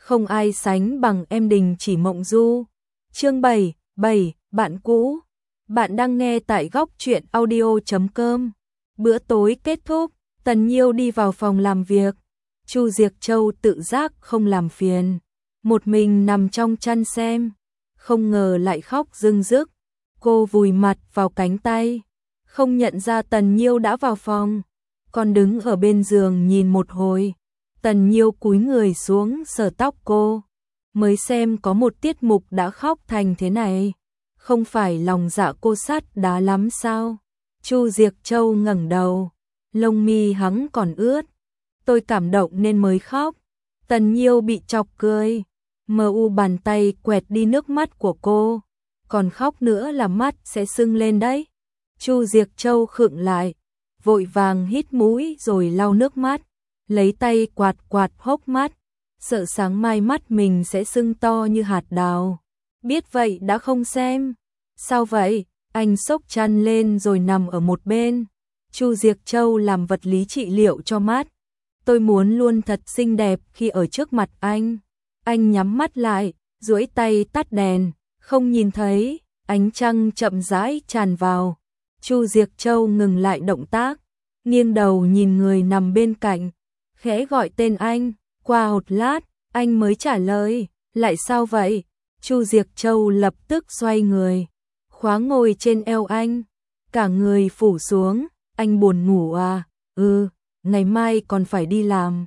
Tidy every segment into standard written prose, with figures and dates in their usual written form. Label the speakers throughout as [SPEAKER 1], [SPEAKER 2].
[SPEAKER 1] không ai sánh bằng em Đình Chỉ Mộng Du. Chương 7, bạn cũ. Bạn đang nghe tại góc truyện audio.com. Bữa tối kết thúc, Tần Nhiêu đi vào phòng làm việc. Chu Diệc Châu tự giác không làm phiền, một mình nằm trong chăn xem, không ngờ lại khóc rưng rức. Cô vùi mặt vào cánh tay, không nhận ra Tần Nhiêu đã vào phòng, còn đứng ở bên giường nhìn một hồi. Tần Nhiêu cúi người xuống sờ tóc cô, mới xem có một tiết mục đã khóc thành thế này, không phải lòng dạ cô sắt đá lắm sao? Chu Diệc Châu ngẩng đầu, lông mi hắn còn ướt. Tôi cảm động nên mới khóc. Tần Nhiêu bị chọc cười, bàn tay quẹt đi nước mắt của cô, còn khóc nữa là mắt sẽ sưng lên đấy. Chu Diệc Châu khựng lại, vội vàng hít mũi rồi lau nước mắt, lấy tay quạt quạt hốc mắt, sợ sáng mai mắt mình sẽ sưng to như hạt đào. Biết vậy đã không xem. Sao vậy? Anh xốc chăn lên rồi nằm ở một bên. Chu Diệc Châu làm vật lý trị liệu cho mắt. Tôi muốn luôn thật xinh đẹp khi ở trước mặt anh. Anh nhắm mắt lại, duỗi tay tắt đèn, không nhìn thấy, ánh trăng chậm rãi tràn vào. Chu Diệc Châu ngừng lại động tác, nghiêng đầu nhìn người nằm bên cạnh, khẽ gọi tên anh. Qua một lát, anh mới trả lời, lại sao vậy? Chu Diệc Châu lập tức xoay người, khóa ngồi trên eo anh, cả người phủ xuống. Anh buồn ngủ à? Ngày mai còn phải đi làm.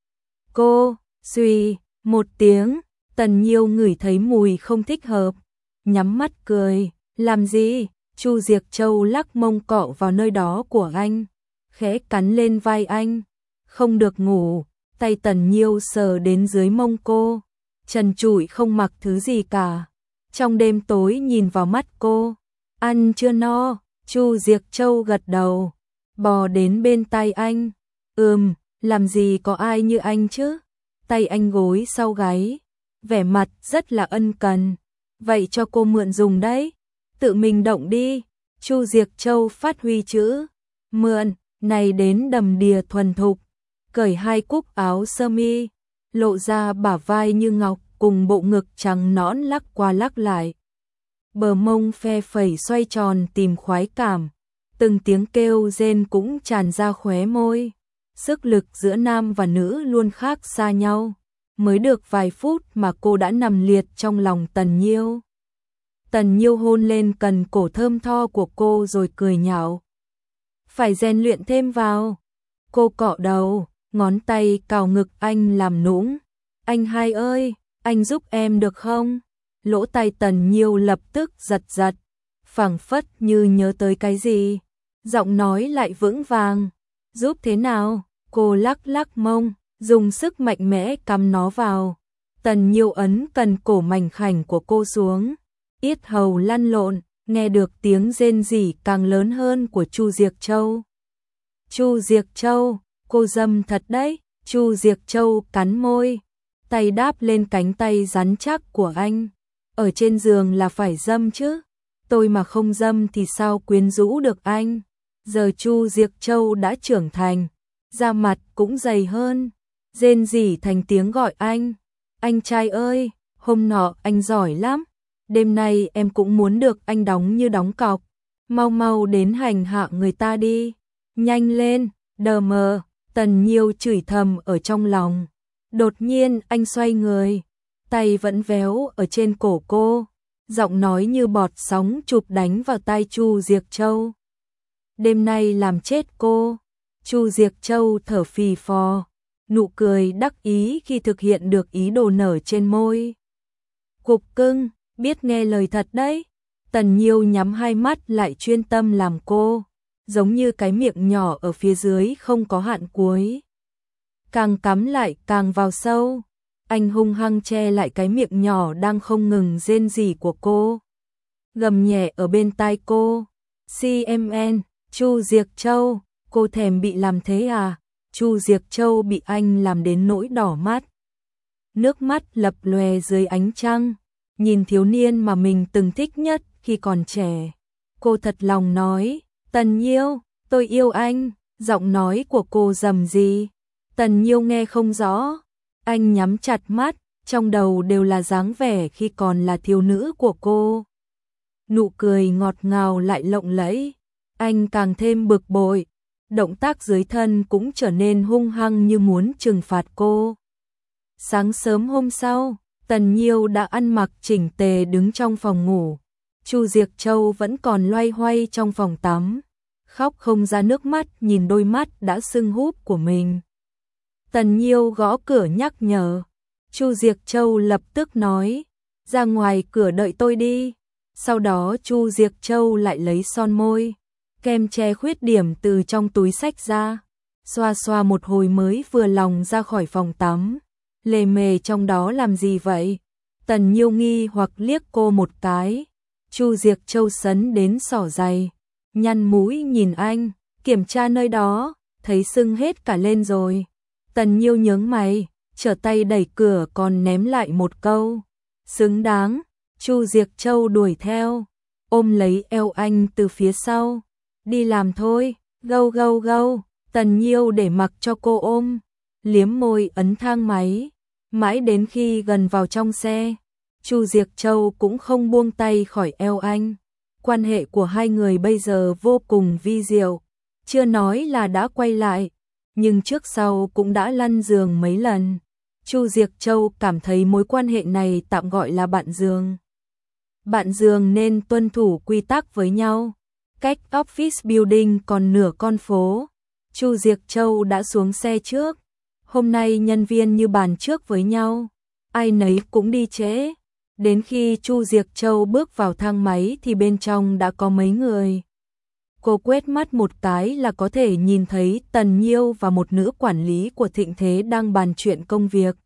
[SPEAKER 1] Cô, suy, một tiếng, Tần Nhiêu ngửi thấy mùi không thích hợp, nhắm mắt cười, làm gì? Chu Diệc Châu lắc mông cọ vào nơi đó của anh, khẽ cắn lên vai anh. Không được ngủ. Tay Tần Nhiêu sờ đến dưới mông cô, trần trụi không mặc thứ gì cả. Trong đêm tối nhìn vào mắt cô, ăn chưa no? Chu Diệc Châu gật đầu, bò đến bên tay anh. Làm gì có ai như anh chứ? Tay anh gối sau gáy, vẻ mặt rất là ân cần. Vậy cho cô mượn dùng đấy, tự mình động đi. Chu Diệc Châu phát huy chữ mượn này đến đầm đìa thuần thục, cởi hai cúc áo sơ mi, lộ ra bả vai như ngọc cùng bộ ngực trắng nõn lắc qua lắc lại. Bờ mông phe phẩy xoay tròn tìm khoái cảm, từng tiếng kêu rên cũng tràn ra khóe môi. Sức lực giữa nam và nữ luôn khác xa nhau. Mới được vài phút mà cô đã nằm liệt trong lòng Tần Nhiêu. Tần Nhiêu hôn lên cần cổ thơm tho của cô rồi cười nhạo. Phải rèn luyện thêm vào. Cô cọ đầu, ngón tay cào ngực anh làm nũng. Anh hai ơi, anh giúp em được không? Lỗ tai Tần Nhiêu lập tức giật giật, phảng phất như nhớ tới cái gì. Giọng nói lại vững vàng. Giúp thế nào? Cô lắc lắc mông, dùng sức mạnh mẽ cắm nó vào. Tần Nhiêu ấn cần cổ mảnh khảnh của cô xuống, yết hầu lăn lộn, nghe được tiếng rên rỉ càng lớn hơn của Chu Diệc Châu. Chu Diệc Châu, cô dâm thật đấy. Chu Diệc Châu cắn môi, tay đáp lên cánh tay rắn chắc của anh. Ở trên giường là phải dâm chứ, tôi mà không dâm thì sao quyến rũ được anh? Giờ Chu Diệc Châu đã trưởng thành, da mặt cũng dày hơn, rên rỉ thành tiếng gọi anh. Anh trai ơi, hôm nọ anh giỏi lắm, đêm nay em cũng muốn được anh đóng như đóng cọc. Mau mau đến hành hạ người ta đi, nhanh lên, đờ mờ. Tần Nhiêu chửi thầm ở trong lòng. Đột nhiên anh xoay người, tay vẫn véo ở trên cổ cô, giọng nói như bọt sóng chụp đánh vào tai Chu Diệc Châu. Đêm nay làm chết cô. Chu Diệc Châu thở phì phò, nụ cười đắc ý khi thực hiện được ý đồ nở trên môi. Cục cưng, biết nghe lời thật đấy. Tần Nhiêu nhắm hai mắt lại chuyên tâm làm cô, giống như cái miệng nhỏ ở phía dưới không có hạn cuối. Càng cắm lại càng vào sâu, anh hung hăng che lại cái miệng nhỏ đang không ngừng rên rỉ của cô. Gầm nhẹ ở bên tai cô. CMN, Chu Diệc Châu, cô thèm bị làm thế à? Chu Diệc Châu bị anh làm đến nỗi đỏ mắt. Nước mắt lập lòe dưới ánh trăng, nhìn thiếu niên mà mình từng thích nhất khi còn trẻ. Cô thật lòng nói, Tần Nhiêu, tôi yêu anh. Giọng nói của cô rầm rì, Tần Nhiêu nghe không rõ. Anh nhắm chặt mắt, trong đầu đều là dáng vẻ khi còn là thiếu nữ của cô. Nụ cười ngọt ngào lại lộng lẫy, anh càng thêm bực bội, động tác dưới thân cũng trở nên hung hăng như muốn trừng phạt cô. Sáng sớm hôm sau, Tần Nhiêu đã ăn mặc chỉnh tề đứng trong phòng ngủ. Chu Diệc Châu vẫn còn loay hoay trong phòng tắm, khóc không ra nước mắt nhìn đôi mắt đã sưng húp của mình. Tần Nhiêu gõ cửa nhắc nhở. Chu Diệc Châu lập tức nói, ra ngoài cửa đợi tôi đi. Sau đó Chu Diệc Châu lại lấy son môi, kem che khuyết điểm từ trong túi xách ra, xoa xoa một hồi mới vừa lòng ra khỏi phòng tắm. Lề mề trong đó làm gì vậy? Tần Nhiêu nghi hoặc liếc cô một cái. Chu Diệc Châu sấn đến xỏ giày, nhăn mũi nhìn anh, kiểm tra nơi đó, thấy sưng hết cả lên rồi. Tần Nhiêu nhướng mày, trở tay đẩy cửa còn ném lại một câu, xứng đáng. Chu Diệc Châu đuổi theo, ôm lấy eo anh từ phía sau. Đi làm thôi, gâu gâu gâu. Tần Nhiêu để mặc cho cô ôm, liếm môi ấn thang máy, mãi đến khi gần vào trong xe, Chu Diệc Châu cũng không buông tay khỏi eo anh. Quan hệ của hai người bây giờ vô cùng vi diệu, chưa nói là đã quay lại, nhưng trước sau cũng đã lăn giường mấy lần. Chu Diệc Châu cảm thấy mối quan hệ này tạm gọi là bạn giường. Bạn giường nên tuân thủ quy tắc với nhau. Cách office building còn nửa con phố, Chu Diệc Châu đã xuống xe trước. Hôm nay nhân viên như bàn trước với nhau, ai nấy cũng đi trễ. Đến khi Chu Diệc Châu bước vào thang máy thì bên trong đã có mấy người. Cô quét mắt một cái là có thể nhìn thấy Tần Nhiêu và một nữ quản lý của Thịnh Thế đang bàn chuyện công việc.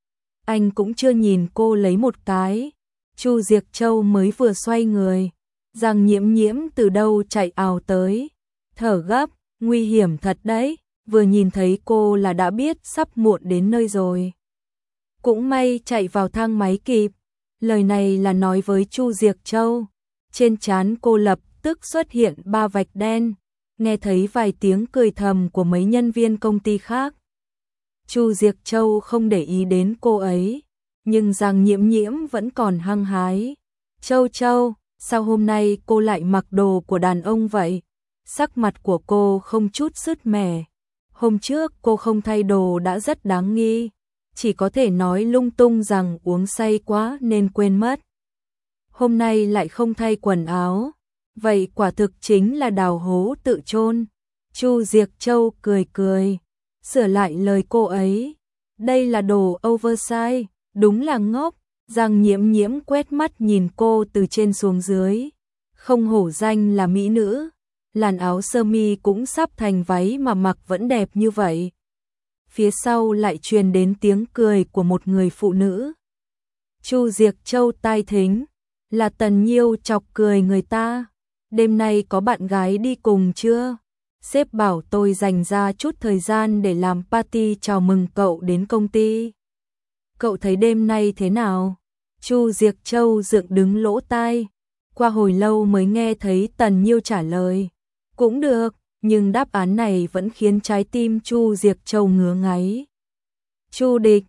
[SPEAKER 1] Anh cũng chưa nhìn cô lấy một cái. Chu Diệc Châu mới vừa xoay người, Giang Nhiễm Nhiễm từ đâu chạy ào tới, thở gấp, nguy hiểm thật đấy, vừa nhìn thấy cô là đã biết sắp muộn đến nơi rồi. Cũng may chạy vào thang máy kịp. Lời này là nói với Chu Diệc Châu. Trên trán cô lập tức xuất hiện 3 vạch đen, nghe thấy vài tiếng cười thầm của mấy nhân viên công ty khác. Chu Diệc Châu không để ý đến cô ấy, nhưng Giang Nhiễm Nhiễm vẫn còn hăng hái. Châu Châu, sao hôm nay cô lại mặc đồ của đàn ông vậy? Sắc mặt của cô không chút sứt mẻ. Hôm trước cô không thay đồ đã rất đáng nghi, chỉ có thể nói lung tung rằng uống say quá nên quên mất. Hôm nay lại không thay quần áo, vậy quả thực chính là đào hố tự chôn. Chu Diệc Châu cười cười, sửa lại lời cô ấy. Đây là đồ oversize, đúng là ngốc. Giang Nhiễm Nhiễm quét mắt nhìn cô từ trên xuống dưới. Không hổ danh là mỹ nữ, làn áo sơ mi cũng sắp thành váy mà mặc vẫn đẹp như vậy. Phía sau lại truyền đến tiếng cười của một người phụ nữ. Chu Diệc Châu tai thính, là Tần Nhiêu chọc cười người ta. Đêm nay có bạn gái đi cùng chưa? Sếp bảo tôi dành ra chút thời gian để làm party chào mừng cậu đến công ty. Cậu thấy đêm nay thế nào? Chu Diệc Châu dựng đứng lỗ tai, qua hồi lâu mới nghe thấy Tần Nhiêu trả lời. Cũng được, nhưng đáp án này vẫn khiến trái tim Chu Diệc Châu ngứa ngáy. Chu Địch,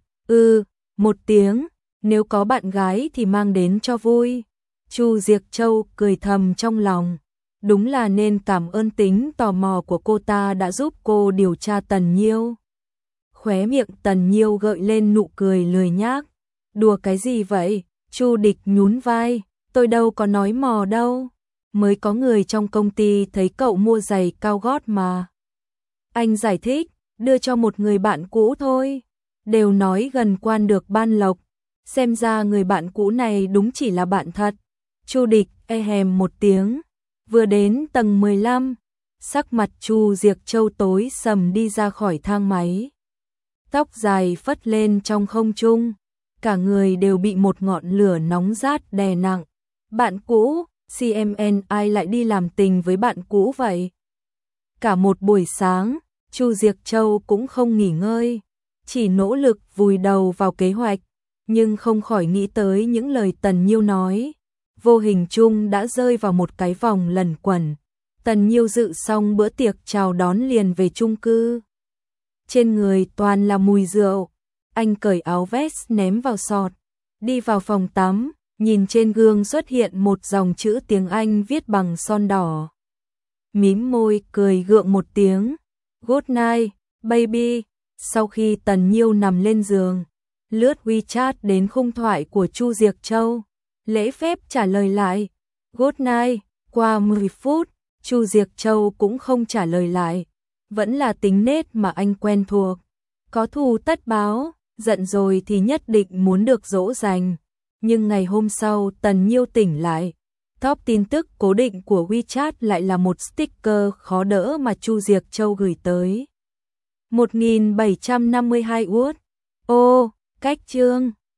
[SPEAKER 1] một tiếng, nếu có bạn gái thì mang đến cho vui. Chu Diệc Châu cười thầm trong lòng, đúng là nên cảm ơn tính tò mò của cô ta đã giúp cô điều tra Tần Nhiêu. Khóe miệng Tần Nhiêu gợi lên nụ cười lười nhác. Đùa cái gì vậy? Chu Địch nhún vai, tôi đâu có nói mò đâu. Mới có người trong công ty thấy cậu mua giày cao gót mà. Anh giải thích, đưa cho một người bạn cũ thôi. Đều nói gần quan được ban lộc. Xem ra người bạn cũ này đúng chỉ là bạn thật. Chu Địch hèm một tiếng. Vừa đến tầng 15, sắc mặt Chu Diệc Châu tối sầm đi ra khỏi thang máy. Tóc dài phất lên trong không trung, cả người đều bị một ngọn lửa nóng rát đè nặng. Bạn cũ, CMN ai lại đi làm tình với bạn cũ vậy? Cả một buổi sáng, Chu Diệc Châu cũng không nghỉ ngơi, chỉ nỗ lực vùi đầu vào kế hoạch, nhưng không khỏi nghĩ tới những lời Tần Nhiêu nói. Vô hình chung đã rơi vào một cái vòng lẩn quẩn. Tần Nhiêu dự xong bữa tiệc chào đón liền về chung cư. Trên người toàn là mùi rượu, Anh cởi áo vest ném vào sọt, đi vào phòng tắm, nhìn trên gương xuất hiện một dòng chữ tiếng Anh viết bằng son đỏ. Mím môi cười gượng một tiếng. Good night, baby. Sau khi Tần Nhiêu nằm lên giường, lướt WeChat đến khung thoại của Chu Diệc Châu, lễ phép trả lời lại. Good night. Qua 10 phút, Chu Diệc Châu cũng không trả lời lại. Vẫn là tính nết mà anh quen thuộc. Có thù tất báo, giận rồi thì nhất định muốn được dỗ dành. Nhưng ngày hôm sau Tần Nhiêu tỉnh lại. Top tin tức cố định của WeChat lại là một sticker khó đỡ mà Chu Diệc Châu gửi tới. 1752 Word. Ô, cách chương.